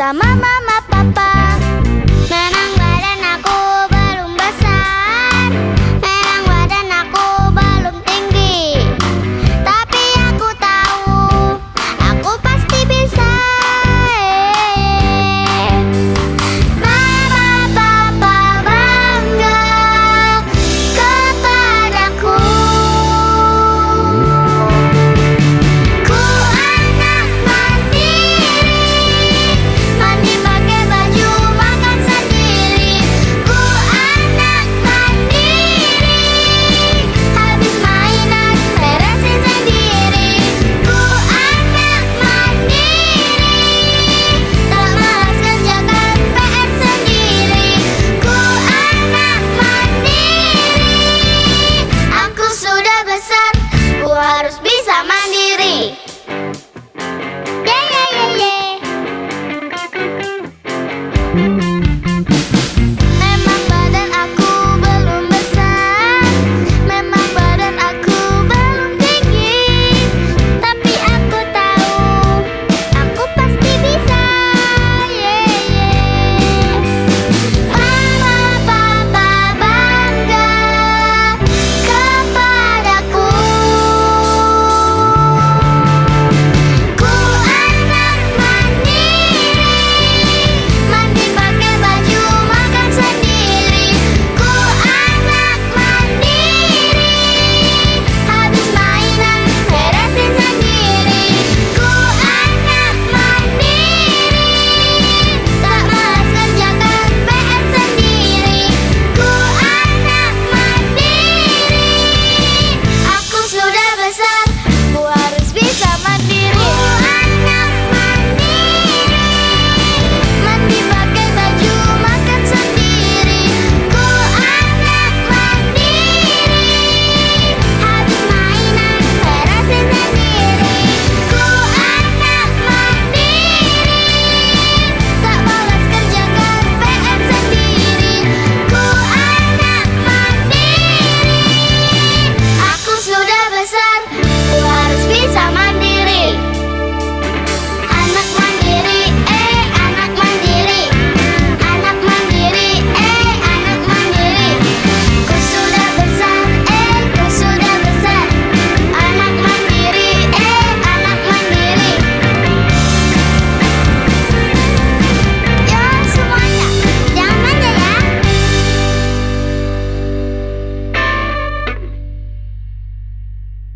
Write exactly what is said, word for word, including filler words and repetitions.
bersama mama papa. Memang badan aku belum besar, memang badan aku belum tinggi, tapi aku tahu aku pasti bisa. Mama papa bangga kepadaku. Ku anak mandiri, mandi pakai baju, makan sendiri. Ku anak mandiri, habis mainan beresin sendiri. Ku anak mandiri, tak malas kerjakan P R sendiri. Ku anak mandiri, aku sudah besar, ku harus bisa mandiri. Ye ye ye ye.